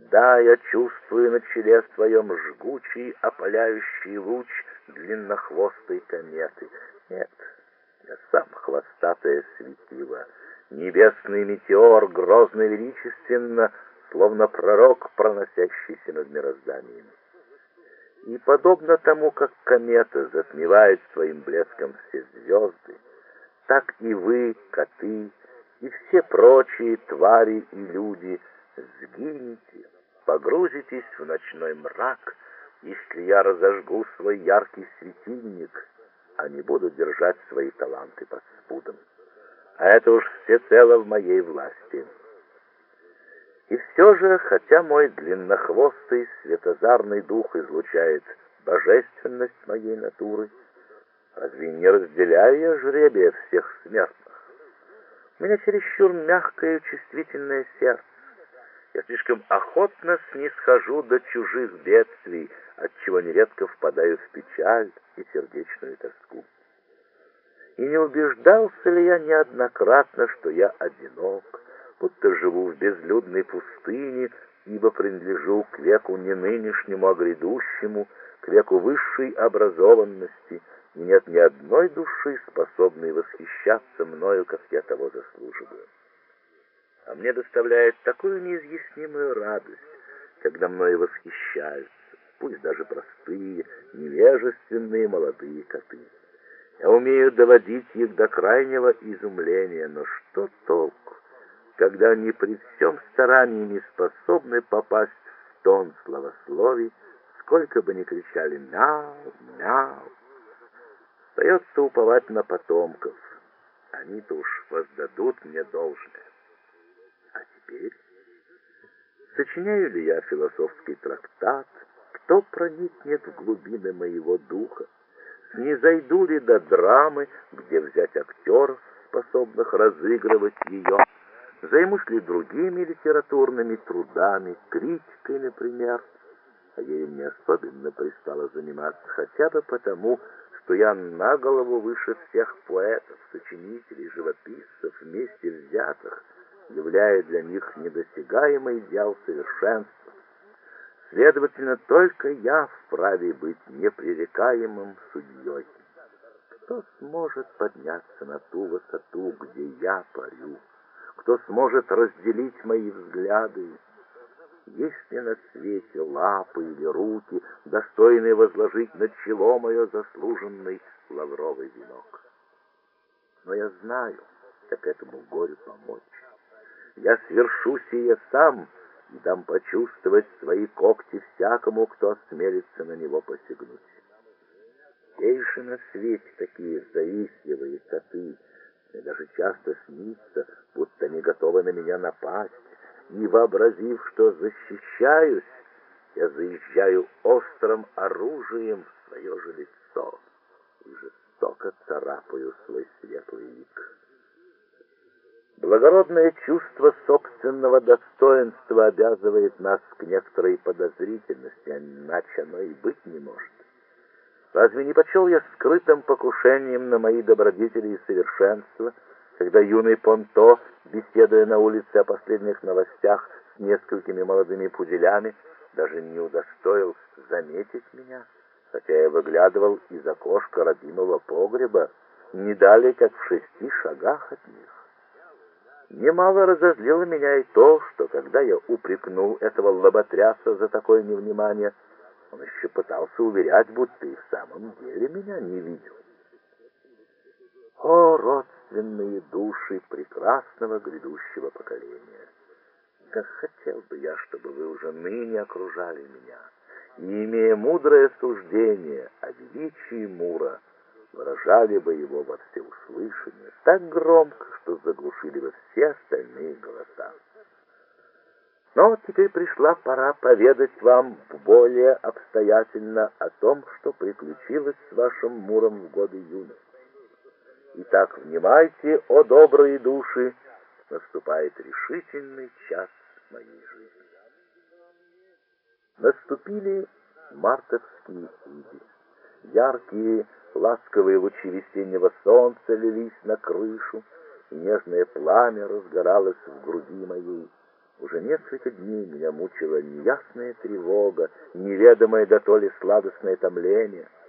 Да, я чувствую на челе своем жгучий, опаляющий луч длиннохвостой кометы. Нет, я сам хвостатое светило, небесный метеор, грозно величественно, словно пророк, проносящийся над мирозданием. И подобно тому, как комета затмевает своим блеском все звезды, так и вы, коты, и все прочие твари и люди сгинете, погрузитесь в ночной мрак, если я разожгу свой яркий светильник, а не буду держать свои таланты под спудом. А это уж всецело в моей власти. И все же, хотя мой длиннохвостый светозарный дух излучает божественность моей натуры, разве не разделяю я жребия всех смертных? У меня чересчур мягкое и чувствительное сердце. Я слишком охотно снисхожу до чужих бедствий, отчего нередко впадаю в печаль и сердечную тоску. И не убеждался ли я неоднократно, что я одинок, будто живу в безлюдной пустыне, ибо принадлежу к веку не нынешнему, а грядущему, к веку высшей образованности, и нет ни одной души, способной восхищаться мною, как я того заслуживаю. А мне доставляет такую неизъяснимую радость, когда мною восхищаются, пусть даже простые, невежественные молодые коты. Я умею доводить их до крайнего изумления, но что толку, когда они при всем старании не способны попасть в тон словословий, сколько бы ни кричали «мяу, мяу». Остается уповать на потомков, они-то уж воздадут мне должное. А теперь сочиняю ли я философский трактат, кто проникнет в глубины моего духа, снизойду ли до драмы, где взять актеров, способных разыгрывать ее, займусь ли другими литературными трудами, критикой, например, а ею мне особенно пристало заниматься, хотя бы потому, что я на голову выше всех поэтов, сочинителей, живописцев, вместе взятых, являя для них недосягаемый идеал совершенства. Следовательно, только я вправе быть непререкаемым судьей. Кто сможет подняться на ту высоту, где я парю? Кто сможет разделить мои взгляды? Есть ли на свете лапы или руки, достойные возложить на чело мое заслуженный лавровый венок? Но я знаю, как этому горю помочь. Я свершу сие сам и дам почувствовать свои когти всякому, кто осмелится на него посягнуть. Есть же на свете такие завистливые коты, мне даже часто снится, будто они готовы на меня напасть, и, вообразив, что защищаюсь, я заезжаю острым оружием в свое же лицо и жестоко царапаю свой светлый лик. Благородное чувство собственного достоинства обязывает нас к некоторой подозрительности, иначе оно и быть не может. Разве не почел я скрытым покушением на мои добродетели и совершенства, когда юный Понто, беседуя на улице о последних новостях с несколькими молодыми пуделями, даже не удостоил заметить меня, хотя я выглядывал из окошка родимого погреба, не далее, как в 6 шагах от них? Немало разозлило меня и то, что, когда я упрекнул этого лоботряса за такое невнимание, он еще пытался уверять, будто и в самом деле меня не видел. О, родственные души прекрасного грядущего поколения! Как хотел бы я, чтобы вы уже ныне окружали меня, и, имея мудрое суждение о величии Мура, выражали бы его во всеуслышание так громко, что заглушили бы все остальные голоса. Но теперь пришла пора поведать вам более обстоятельно о том, что приключилось с вашим Муром в годы юности. Итак, внимайте, о добрые души, наступает решительный час моей жизни. Наступили мартовские иди. Яркие, ласковые лучи весеннего солнца лились на крышу, и нежное пламя разгоралось в груди моей. Уже несколько дней меня мучила неясная тревога, неведомое дотоле сладостное томление.